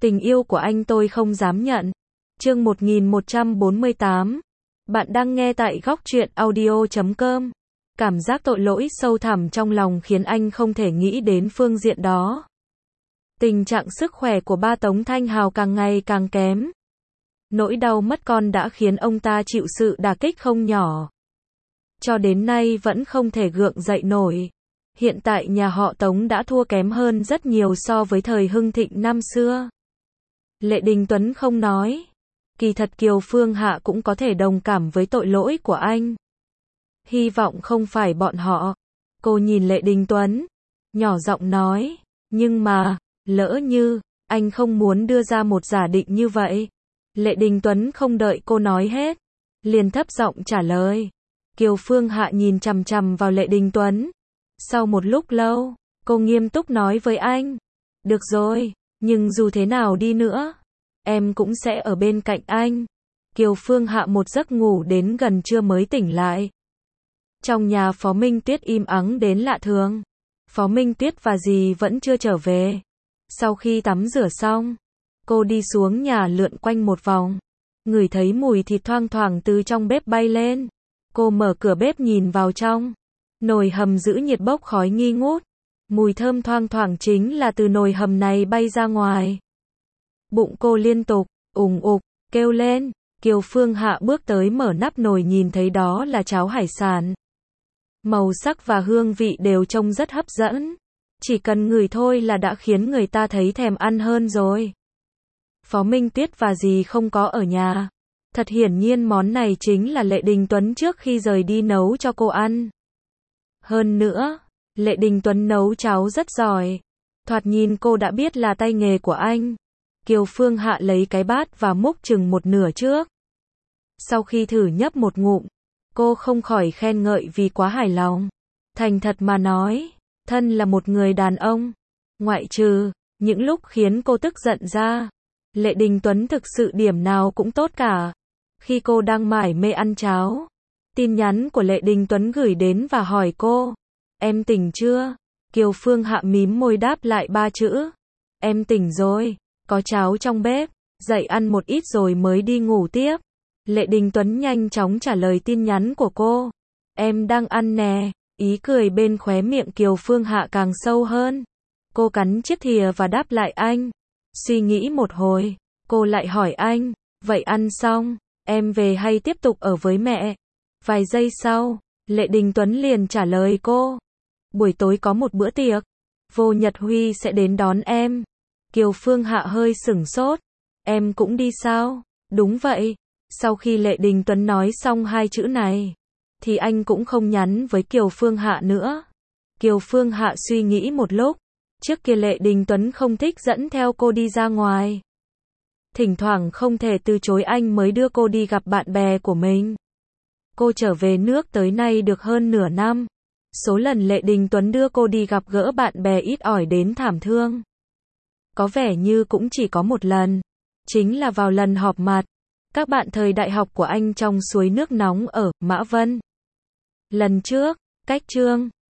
Tình yêu của anh tôi không dám nhận. Chương 1148. Bạn đang nghe tại góc truyện audio.com. Cảm giác tội lỗi sâu thẳm trong lòng khiến anh không thể nghĩ đến phương diện đó. Tình trạng sức khỏe của ba Tống Thanh Hào càng ngày càng kém. Nỗi đau mất con đã khiến ông ta chịu sự đả kích không nhỏ. Cho đến nay vẫn không thể gượng dậy nổi. Hiện tại nhà họ Tống đã thua kém hơn rất nhiều so với thời hưng thịnh năm xưa. Lệ Đình Tuấn không nói. Kỳ thật Kiều Phương Hạ cũng có thể đồng cảm với tội lỗi của anh. Hy vọng không phải bọn họ. Cô nhìn Lệ Đình Tuấn, nhỏ giọng nói, nhưng mà, lỡ như, anh không muốn đưa ra một giả định như vậy. Lệ Đình Tuấn không đợi cô nói hết, liền thấp giọng trả lời. Kiều Phương Hạ nhìn chằm chằm vào Lệ Đình Tuấn. Sau một lúc lâu, cô nghiêm túc nói với anh, được rồi, nhưng dù thế nào đi nữa, em cũng sẽ ở bên cạnh anh. Kiều Phương Hạ một giấc ngủ đến gần trưa mới tỉnh lại. Trong nhà Phó Minh Tuyết im ắng đến lạ thường. Phó Minh Tuyết và dì vẫn chưa trở về. Sau khi tắm rửa xong, cô đi xuống nhà lượn quanh một vòng. Ngửi thấy mùi thịt thoang thoảng từ trong bếp bay lên. Cô mở cửa bếp nhìn vào trong. Nồi hầm giữ nhiệt bốc khói nghi ngút. Mùi thơm thoang thoảng chính là từ nồi hầm này bay ra ngoài. Bụng cô liên tục, ủng ục, kêu lên. Kiều Phương Hạ bước tới mở nắp nồi nhìn thấy đó là cháo hải sản. Màu sắc và hương vị đều trông rất hấp dẫn. Chỉ cần ngửi thôi là đã khiến người ta thấy thèm ăn hơn rồi. Phó Minh Tuyết và dì không có ở nhà. Thật hiển nhiên món này chính là Lệ Đình Tuấn trước khi rời đi nấu cho cô ăn. Hơn nữa, Lệ Đình Tuấn nấu cháo rất giỏi. Thoạt nhìn cô đã biết là tay nghề của anh. Kiều Phương Hạ lấy cái bát và múc chừng một nửa trước. Sau khi thử nhấp một ngụm, cô không khỏi khen ngợi vì quá hài lòng. Thành thật mà nói, thân là một người đàn ông, ngoại trừ những lúc khiến cô tức giận ra, Lệ Đình Tuấn thực sự điểm nào cũng tốt cả. Khi cô đang mải mê ăn cháo, tin nhắn của Lệ Đình Tuấn gửi đến và hỏi cô, em tỉnh chưa? Kiều Phương Hạ mím môi đáp lại 3 chữ, em tỉnh rồi, có cháo trong bếp, dậy ăn một ít rồi mới đi ngủ tiếp. Lệ Đình Tuấn nhanh chóng trả lời tin nhắn của cô, em đang ăn nè. Ý cười bên khóe miệng Kiều Phương Hạ càng sâu hơn. Cô cắn chiếc thìa và đáp lại anh. Suy nghĩ một hồi, cô lại hỏi anh, vậy ăn xong, em về hay tiếp tục ở với mẹ? Vài giây sau, Lệ Đình Tuấn liền trả lời cô, buổi tối có một bữa tiệc, Vô Nhật Huy sẽ đến đón em. Kiều Phương Hạ hơi sửng sốt, em cũng đi sao? Đúng vậy. Sau khi Lệ Đình Tuấn nói xong 2 chữ này, thì anh cũng không nhắn với Kiều Phương Hạ nữa. Kiều Phương Hạ suy nghĩ một lúc, trước kia Lệ Đình Tuấn không thích dẫn theo cô đi ra ngoài. Thỉnh thoảng không thể từ chối anh mới đưa cô đi gặp bạn bè của mình. Cô trở về nước tới nay được hơn nửa năm. Số lần Lệ Đình Tuấn đưa cô đi gặp gỡ bạn bè ít ỏi đến thảm thương. Có vẻ như cũng chỉ có một lần. Chính là vào lần họp mặt các bạn thời đại học của anh trong suối nước nóng ở Mã Vân. Lần trước, cách chương